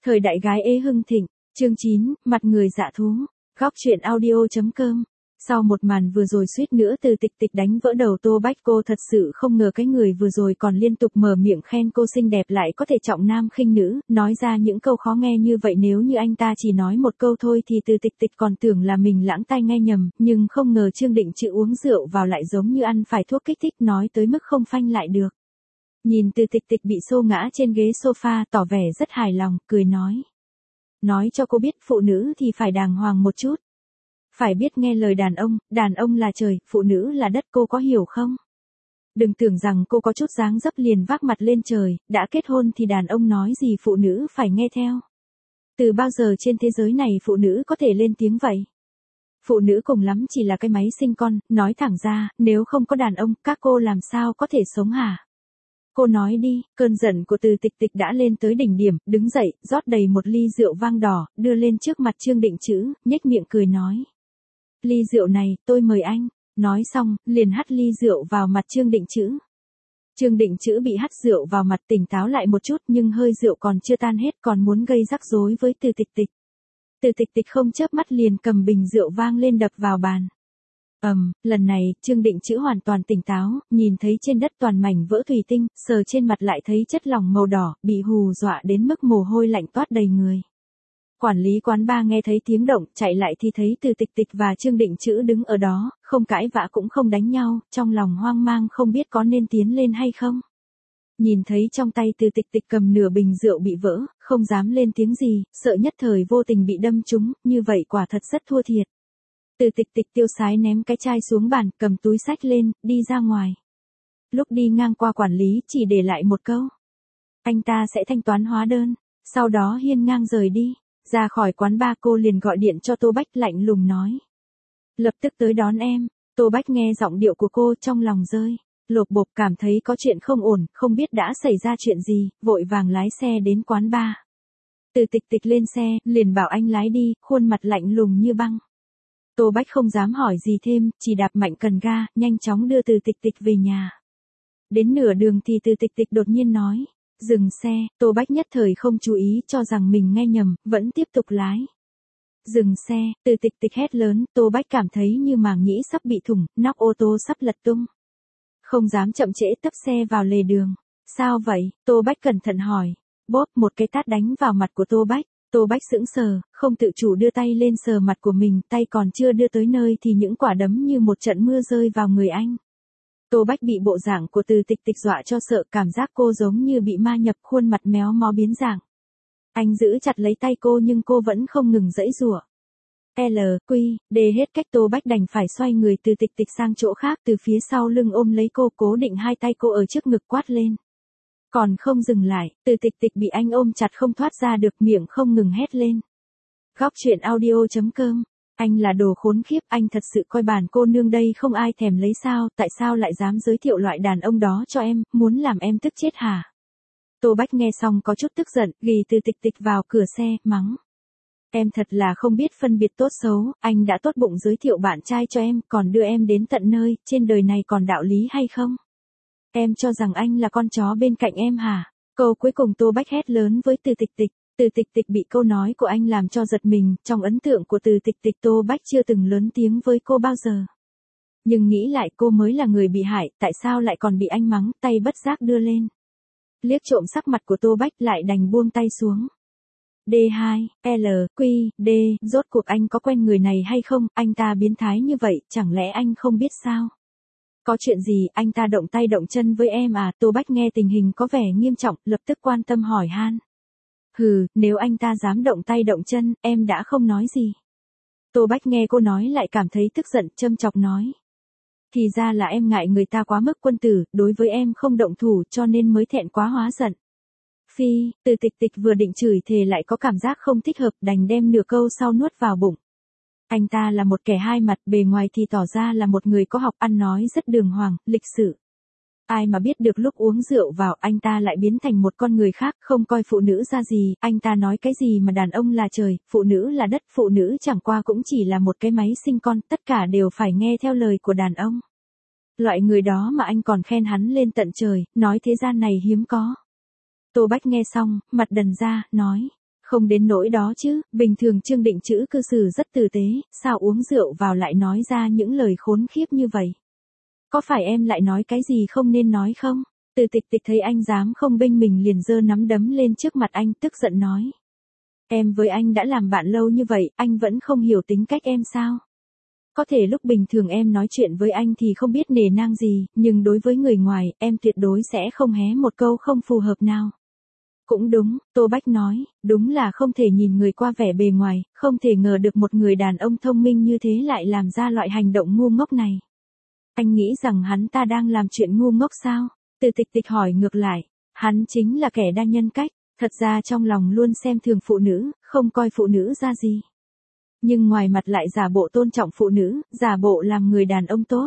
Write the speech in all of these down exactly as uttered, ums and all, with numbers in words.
Thời đại gái ế hưng thịnh, chương chín, mặt người dạ thú, góc truyện audio.com. Sau một màn vừa rồi suýt nữa Từ Tịch Tịch đánh vỡ đầu Tô Bách, cô thật sự không ngờ cái người vừa rồi còn liên tục mở miệng khen cô xinh đẹp lại có thể trọng nam khinh nữ, nói ra những câu khó nghe như vậy. Nếu như anh ta chỉ nói một câu thôi thì Từ Tịch Tịch còn tưởng là mình lãng tai nghe nhầm, nhưng không ngờ Trương Định Chữ uống rượu vào lại giống như ăn phải thuốc kích thích, nói tới mức không phanh lại được. Nhìn Từ Tịch Tịch bị xô ngã trên ghế sofa, tỏ vẻ rất hài lòng, cười nói. Nói cho cô biết phụ nữ thì phải đàng hoàng một chút. Phải biết nghe lời đàn ông, đàn ông là trời, phụ nữ là đất, cô có hiểu không? Đừng tưởng rằng cô có chút dáng dấp liền vác mặt lên trời, đã kết hôn thì đàn ông nói gì phụ nữ phải nghe theo. Từ bao giờ trên thế giới này phụ nữ có thể lên tiếng vậy? Phụ nữ cùng lắm chỉ là cái máy sinh con, nói thẳng ra, nếu không có đàn ông, các cô làm sao có thể sống hả? Cô nói đi. Cơn giận của Từ Tịch Tịch đã lên tới đỉnh điểm, đứng dậy, rót đầy một ly rượu vang đỏ, đưa lên trước mặt Trương Định Chữ, nhếch miệng cười nói. Ly rượu này, tôi mời anh. Nói xong, liền hắt ly rượu vào mặt Trương Định Chữ. Trương Định Chữ bị hắt rượu vào mặt tỉnh táo lại một chút, nhưng hơi rượu còn chưa tan hết, còn muốn gây rắc rối với Từ Tịch Tịch. Từ Tịch Tịch không chớp mắt liền cầm bình rượu vang lên đập vào bàn. Ầm, um, lần này, Trương Định Chữ hoàn toàn tỉnh táo, nhìn thấy trên đất toàn mảnh vỡ thủy tinh, sờ trên mặt lại thấy chất lỏng màu đỏ, bị hù dọa đến mức mồ hôi lạnh toát đầy người. Quản lý quán bar nghe thấy tiếng động, chạy lại thì thấy Từ Tịch Tịch và Trương Định Chữ đứng ở đó, không cãi vã cũng không đánh nhau, trong lòng hoang mang không biết có nên tiến lên hay không. Nhìn thấy trong tay Từ Tịch Tịch cầm nửa bình rượu bị vỡ, không dám lên tiếng gì, sợ nhất thời vô tình bị đâm trúng, như vậy quả thật rất thua thiệt. Từ Tịch Tịch tiêu sái ném cái chai xuống bàn, cầm túi xách lên, đi ra ngoài. Lúc đi ngang qua quản lý chỉ để lại một câu. Anh ta sẽ thanh toán hóa đơn, sau đó hiên ngang rời đi. Ra khỏi quán bar cô liền gọi điện cho Tô Bách, lạnh lùng nói. Lập tức tới đón em. Tô Bách nghe giọng điệu của cô trong lòng rơi. Lột bột, cảm thấy có chuyện không ổn, không biết đã xảy ra chuyện gì, vội vàng lái xe đến quán bar. Từ Tịch Tịch lên xe, liền bảo anh lái đi, khuôn mặt lạnh lùng như băng. Tô Bách không dám hỏi gì thêm, chỉ đạp mạnh cần ga, nhanh chóng đưa Từ Tịch Tịch về nhà. Đến nửa đường thì Từ Tịch Tịch đột nhiên nói. Dừng xe. Tô Bách nhất thời không chú ý, cho rằng mình nghe nhầm, vẫn tiếp tục lái. Dừng xe. Từ Tịch Tịch hét lớn, Tô Bách cảm thấy như màng nhĩ sắp bị thủng, nóc ô tô sắp lật tung. Không dám chậm trễ, tấp xe vào lề đường. Sao vậy? Tô Bách cẩn thận hỏi. Bốp, một cái tát đánh vào mặt của Tô Bách. Tô Bách sững sờ, không tự chủ đưa tay lên sờ mặt của mình, tay còn chưa đưa tới nơi thì những quả đấm như một trận mưa rơi vào người anh. Tô Bách bị bộ dạng của Từ Tịch Tịch dọa cho sợ, cảm giác cô giống như bị ma nhập, khuôn mặt méo mó biến dạng. Anh giữ chặt lấy tay cô nhưng cô vẫn không ngừng giãy giụa. L, Q, D hết cách, Tô Bách đành phải xoay người Từ Tịch Tịch sang chỗ khác, từ phía sau lưng ôm lấy cô, cố định hai tay cô ở trước ngực, quát lên. Còn không dừng lại, Từ Tịch Tịch bị anh ôm chặt không thoát ra được, miệng không ngừng hét lên. Góc truyện audio.com. Anh là đồ khốn khiếp, anh thật sự coi bản cô nương đây không ai thèm lấy sao, tại sao lại dám giới thiệu loại đàn ông đó cho em, muốn làm em tức chết hả? Tô Bách nghe xong có chút tức giận, ghì Từ Tịch Tịch vào cửa xe, mắng. Em thật là không biết phân biệt tốt xấu, anh đã tốt bụng giới thiệu bạn trai cho em, còn đưa em đến tận nơi, trên đời này còn đạo lý hay không? Em cho rằng anh là con chó bên cạnh em hả? Câu cuối cùng Tô Bách hét lớn với Từ Tịch Tịch. Từ Tịch Tịch bị câu nói của anh làm cho giật mình, trong ấn tượng của Từ Tịch Tịch Tô Bách chưa từng lớn tiếng với cô bao giờ. Nhưng nghĩ lại cô mới là người bị hại, tại sao lại còn bị anh mắng, tay bất giác đưa lên. Liếc trộm sắc mặt của Tô Bách lại đành buông tay xuống. D hai, L, Q, D, rốt cuộc anh có quen người này hay không, anh ta biến thái như vậy, chẳng lẽ anh không biết sao? Có chuyện gì, anh ta động tay động chân với em à? Tô Bách nghe tình hình có vẻ nghiêm trọng, lập tức quan tâm hỏi han. Hừ, nếu anh ta dám động tay động chân, em đã không nói gì. Tô Bách nghe cô nói lại cảm thấy tức giận, châm chọc nói. Thì ra là em ngại người ta quá mức quân tử, đối với em không động thủ cho nên mới thẹn quá hóa giận. Phi, Từ Tịch Tịch vừa định chửi thề lại có cảm giác không thích hợp, đành đem nửa câu sau nuốt vào bụng. Anh ta là một kẻ hai mặt, bề ngoài thì tỏ ra là một người có học, ăn nói rất đường hoàng, lịch sự. Ai mà biết được lúc uống rượu vào anh ta lại biến thành một con người khác, không coi phụ nữ ra gì, anh ta nói cái gì mà đàn ông là trời, phụ nữ là đất, phụ nữ chẳng qua cũng chỉ là một cái máy sinh con, tất cả đều phải nghe theo lời của đàn ông. Loại người đó mà anh còn khen hắn lên tận trời, nói thế gian này hiếm có. Tô Bách nghe xong, mặt đần ra, nói, Không đến nỗi đó chứ, bình thường Trương Định Chữ cư xử rất tử tế, sao uống rượu vào lại nói ra những lời khốn khiếp như vậy? Có phải em lại nói cái gì không nên nói không? Từ Tịch Tịch thấy anh dám không bênh mình liền giơ nắm đấm lên trước mặt anh, tức giận nói. Em với anh đã làm bạn lâu như vậy, anh vẫn không hiểu tính cách em sao? Có thể lúc bình thường em nói chuyện với anh thì không biết nể nang gì, nhưng đối với người ngoài, em tuyệt đối sẽ không hé một câu không phù hợp nào. Cũng đúng, Tô Bách nói, đúng là không thể nhìn người qua vẻ bề ngoài, không thể ngờ được một người đàn ông thông minh như thế lại làm ra loại hành động ngu ngốc này. Anh nghĩ rằng hắn ta đang làm chuyện ngu ngốc sao? Từ Tịch Tịch hỏi ngược lại, hắn chính là kẻ đa nhân cách, thật ra trong lòng luôn xem thường phụ nữ, không coi phụ nữ ra gì. Nhưng ngoài mặt lại giả bộ tôn trọng phụ nữ, giả bộ làm người đàn ông tốt.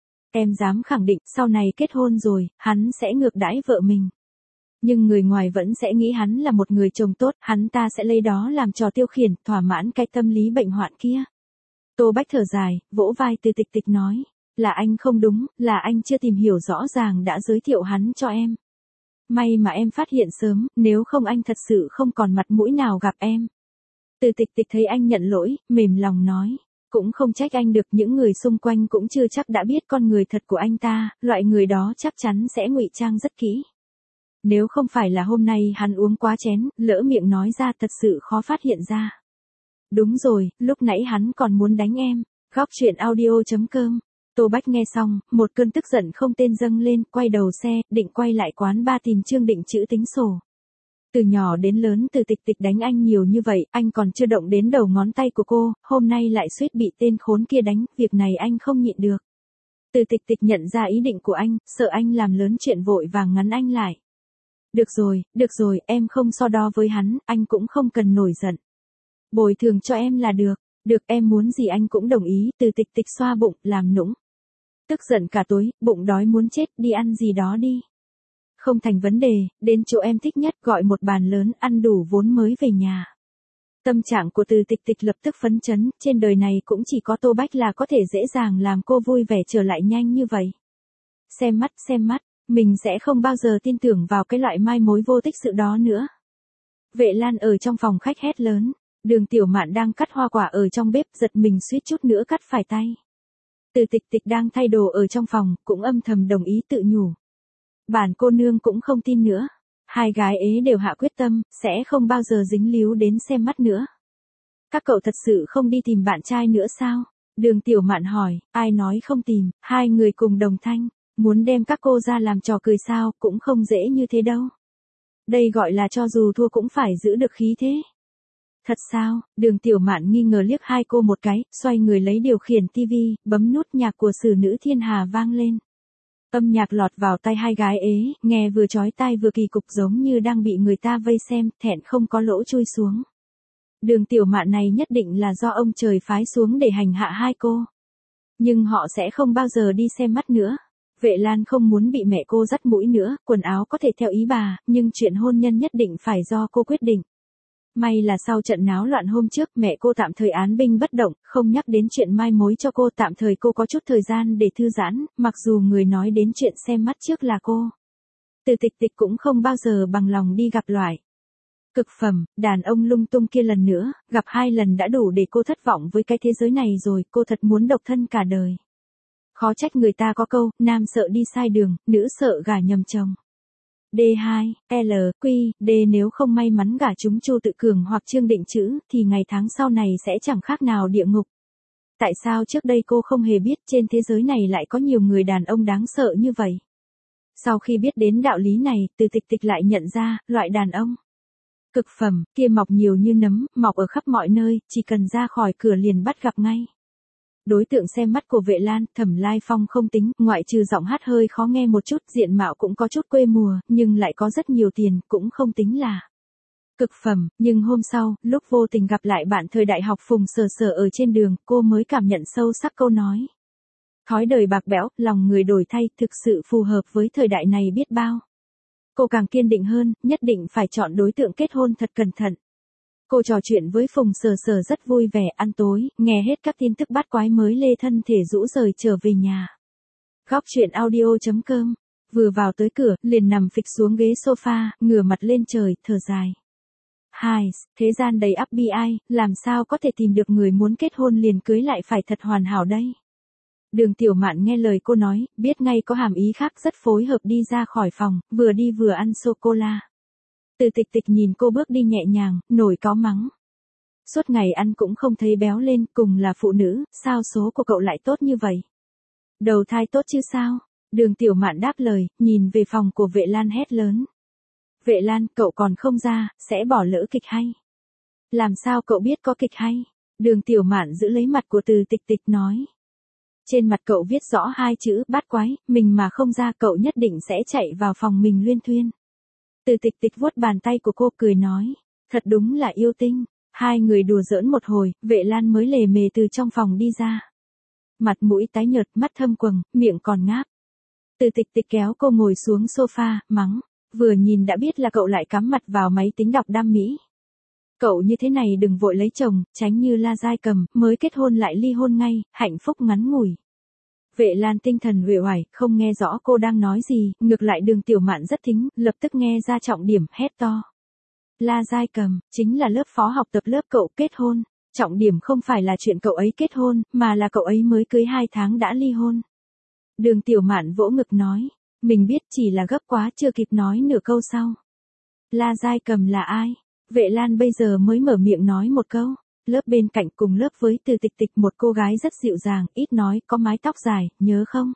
Em dám khẳng định, sau này kết hôn rồi, hắn sẽ ngược đãi vợ mình. Nhưng người ngoài vẫn sẽ nghĩ hắn là một người chồng tốt, hắn ta sẽ lấy đó làm trò tiêu khiển, thỏa mãn cái tâm lý bệnh hoạn kia. Tô Bách thở dài, vỗ vai Từ Tịch Tịch nói, là anh không đúng, là anh chưa tìm hiểu rõ ràng đã giới thiệu hắn cho em. May mà em phát hiện sớm, nếu không anh thật sự không còn mặt mũi nào gặp em. Từ Tịch Tịch thấy anh nhận lỗi, mềm lòng nói, cũng không trách anh được, những người xung quanh cũng chưa chắc đã biết con người thật của anh ta, loại người đó chắc chắn sẽ ngụy trang rất kỹ. Nếu không phải là hôm nay hắn uống quá chén, lỡ miệng nói ra thật sự khó phát hiện ra. Đúng rồi, lúc nãy hắn còn muốn đánh em. Góc truyện audio chấm com. Tô Bách nghe xong, một cơn tức giận không tên dâng lên, quay đầu xe, định quay lại quán ba tìm Trương Định Chữ tính sổ. Từ nhỏ đến lớn Từ Tịch Tịch đánh anh nhiều như vậy, anh còn chưa động đến đầu ngón tay của cô, hôm nay lại suýt bị tên khốn kia đánh, việc này anh không nhịn được. Từ Tịch Tịch nhận ra ý định của anh, sợ anh làm lớn chuyện vội vàng ngắn anh lại. Được rồi, được rồi, em không so đo với hắn, anh cũng không cần nổi giận. Bồi thường cho em là được, được em muốn gì anh cũng đồng ý, Từ Tịch Tịch xoa bụng, làm nũng. Tức giận cả tối, bụng đói muốn chết, đi ăn gì đó đi. Không thành vấn đề, đến chỗ em thích nhất, gọi một bàn lớn, ăn đủ vốn mới về nhà. Tâm trạng của Từ Tịch Tịch lập tức phấn chấn, trên đời này cũng chỉ có Tô Bách là có thể dễ dàng làm cô vui vẻ trở lại nhanh như vậy. Xem mắt, xem mắt. Mình sẽ không bao giờ tin tưởng vào cái loại mai mối vô tích sự đó nữa. Vệ Lan ở trong phòng khách hét lớn. Đường Tiểu Mạn đang cắt hoa quả ở trong bếp, giật mình suýt chút nữa cắt phải tay. Từ Tịch Tịch đang thay đồ ở trong phòng, cũng âm thầm đồng ý tự nhủ. Bản cô nương cũng không tin nữa. Hai gái ế đều hạ quyết tâm, sẽ không bao giờ dính líu đến xem mắt nữa. Các cậu thật sự không đi tìm bạn trai nữa sao? Đường Tiểu Mạn hỏi, ai nói không tìm, hai người cùng đồng thanh. Muốn đem các cô ra làm trò cười sao, cũng không dễ như thế đâu. Đây gọi là cho dù thua cũng phải giữ được khí thế. Thật sao? Đường Tiểu Mạn nghi ngờ liếc hai cô một cái, xoay người lấy điều khiển tivi, bấm nút nhạc của Sử Nữ Thiên Hà vang lên. Âm nhạc lọt vào tai hai gái ế, nghe vừa chói tai vừa kỳ cục giống như đang bị người ta vây xem, thẹn không có lỗ chui xuống. Đường Tiểu Mạn này nhất định là do ông trời phái xuống để hành hạ hai cô. Nhưng họ sẽ không bao giờ đi xem mắt nữa. Vệ Lan không muốn bị mẹ cô dắt mũi nữa, quần áo có thể theo ý bà, nhưng chuyện hôn nhân nhất định phải do cô quyết định. May là sau trận náo loạn hôm trước, mẹ cô tạm thời án binh bất động, không nhắc đến chuyện mai mối cho cô, tạm thời cô có chút thời gian để thư giãn, mặc dù người nói đến chuyện xem mắt trước là cô. Từ Tịch Tịch cũng không bao giờ bằng lòng đi gặp loại cực phẩm, đàn ông lung tung kia lần nữa, gặp hai lần đã đủ để cô thất vọng với cái thế giới này rồi, cô thật muốn độc thân cả đời. Khó trách người ta có câu, nam sợ đi sai đường, nữ sợ gả nhầm chồng. D hai, L, Q, D nếu không may mắn gả chúng Chu Tự Cường hoặc Trương Định Chữ, thì ngày tháng sau này sẽ chẳng khác nào địa ngục. Tại sao trước đây cô không hề biết trên thế giới này lại có nhiều người đàn ông đáng sợ như vậy? Sau khi biết đến đạo lý này, Từ Tịch Tịch lại nhận ra, loại đàn ông cực phẩm kia mọc nhiều như nấm, mọc ở khắp mọi nơi, chỉ cần ra khỏi cửa liền bắt gặp ngay. Đối tượng xem mắt của Vệ Lan, Thẩm Lai Phong không tính, ngoại trừ giọng hát hơi khó nghe một chút, diện mạo cũng có chút quê mùa, nhưng lại có rất nhiều tiền, cũng không tính là cực phẩm, nhưng hôm sau, lúc vô tình gặp lại bạn thời đại học Phùng Sở Sở ở trên đường, cô mới cảm nhận sâu sắc câu nói. Thói đời bạc bẽo, lòng người đổi thay, thực sự phù hợp với thời đại này biết bao. Cô càng kiên định hơn, nhất định phải chọn đối tượng kết hôn thật cẩn thận. Cô trò chuyện với Phùng Sở Sở rất vui vẻ, ăn tối, nghe hết các tin tức bát quái mới lê thân thể rũ rời trở về nhà. Góc truyện audio chấm com. Vừa vào tới cửa, liền nằm phịch xuống ghế sofa, ngửa mặt lên trời, thở dài. Hai, thế gian đầy ắp bi ai, làm sao có thể tìm được người muốn kết hôn liền cưới lại phải thật hoàn hảo đây. Đường Tiểu Mạn nghe lời cô nói, biết ngay có hàm ý khác rất phối hợp đi ra khỏi phòng, vừa đi vừa ăn sô-cô-la. Từ Tịch Tịch nhìn cô bước đi nhẹ nhàng, nổi cáu mắng. Suốt ngày ăn cũng không thấy béo lên, cùng là phụ nữ, sao số của cậu lại tốt như vậy? Đầu thai tốt chứ sao? Đường Tiểu Mạn đáp lời, nhìn về phòng của Vệ Lan hét lớn. Vệ Lan, cậu còn không ra, sẽ bỏ lỡ kịch hay. Làm sao cậu biết có kịch hay? Đường Tiểu Mạn giữ lấy mặt của Từ Tịch Tịch nói. Trên mặt cậu viết rõ hai chữ bát quái, mình mà không ra cậu nhất định sẽ chạy vào phòng mình luyên thuyên. Từ Tịch Tịch vuốt bàn tay của cô cười nói, thật đúng là yêu tinh. Hai người đùa giỡn một hồi, Vệ Lan mới lề mề từ trong phòng đi ra. Mặt mũi tái nhợt, mắt thâm quầng, miệng còn ngáp. Từ Tịch Tịch kéo cô ngồi xuống sofa, mắng, vừa nhìn đã biết là cậu lại cắm mặt vào máy tính đọc đam mỹ. Cậu như thế này đừng vội lấy chồng, tránh như La Giai Cầm, mới kết hôn lại ly hôn ngay, hạnh phúc ngắn ngủi. Vệ Lan tinh thần uể oải, không nghe rõ cô đang nói gì, ngược lại Đường Tiểu Mạn rất thính, lập tức nghe ra trọng điểm, hét to. La Giai Cầm, chính là lớp phó học tập lớp cậu kết hôn. Trọng điểm không phải là chuyện cậu ấy kết hôn, mà là cậu ấy mới cưới hai tháng đã ly hôn. Đường Tiểu Mạn vỗ ngực nói, mình biết chỉ là gấp quá chưa kịp nói nửa câu sau. La Giai Cầm là ai? Vệ Lan bây giờ mới mở miệng nói một câu. Lớp bên cạnh cùng lớp với Từ Tịch Tịch một cô gái rất dịu dàng, ít nói, có mái tóc dài, nhớ không?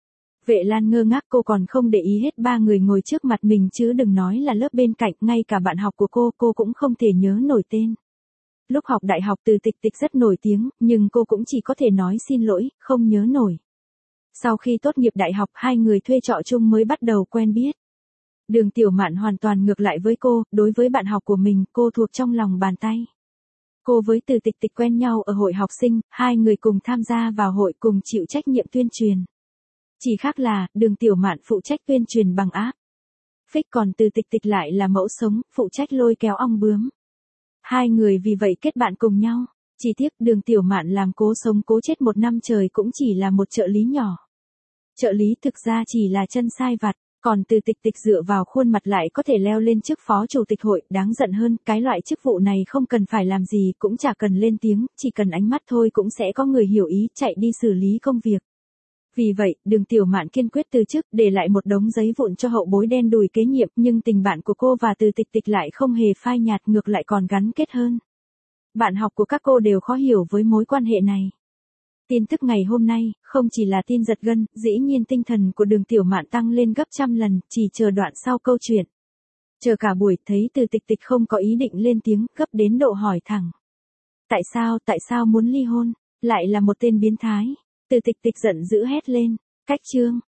Vệ Lan ngơ ngác cô còn không để ý hết ba người ngồi trước mặt mình chứ đừng nói là lớp bên cạnh, ngay cả bạn học của cô, cô cũng không thể nhớ nổi tên. Lúc học đại học Từ Tịch Tịch rất nổi tiếng, nhưng cô cũng chỉ có thể nói xin lỗi, không nhớ nổi. Sau khi tốt nghiệp đại học hai người thuê trọ chung mới bắt đầu quen biết. Đường Tiểu Mạn hoàn toàn ngược lại với cô, đối với bạn học của mình cô thuộc trong lòng bàn tay. Cô với Từ Tịch Tịch quen nhau ở hội học sinh, hai người cùng tham gia vào hội cùng chịu trách nhiệm tuyên truyền. Chỉ khác là, Đường Tiểu Mạn phụ trách tuyên truyền bằng app. Phích còn Từ Tịch Tịch lại là mẫu sống, phụ trách lôi kéo ong bướm. Hai người vì vậy kết bạn cùng nhau. Chỉ tiếc Đường Tiểu Mạn làm cố sống cố chết một năm trời cũng chỉ là một trợ lý nhỏ. Trợ lý thực ra chỉ là chân sai vặt, còn Từ Tịch Tịch dựa vào khuôn mặt lại có thể leo lên chức phó chủ tịch hội, đáng giận hơn, cái loại chức vụ này không cần phải làm gì, cũng chả cần lên tiếng, chỉ cần ánh mắt thôi cũng sẽ có người hiểu ý, chạy đi xử lý công việc. Vì vậy, Đường Tiểu Mạn kiên quyết từ chức, để lại một đống giấy vụn cho hậu bối đen đủi kế nhiệm, nhưng tình bạn của cô và Từ Tịch Tịch lại không hề phai nhạt, ngược lại còn gắn kết hơn. Bạn học của các cô đều khó hiểu với mối quan hệ này. Tin tức ngày hôm nay, không chỉ là tin giật gân, dĩ nhiên tinh thần của Đường Tiểu Mạn tăng lên gấp trăm lần, chỉ chờ đoạn sau câu chuyện. Chờ cả buổi, thấy Từ Tịch Tịch không có ý định lên tiếng, gấp đến độ hỏi thẳng. Tại sao, tại sao muốn ly hôn, lại là một tên biến thái? Từ Tịch Tịch giận dữ hét lên, cách chương.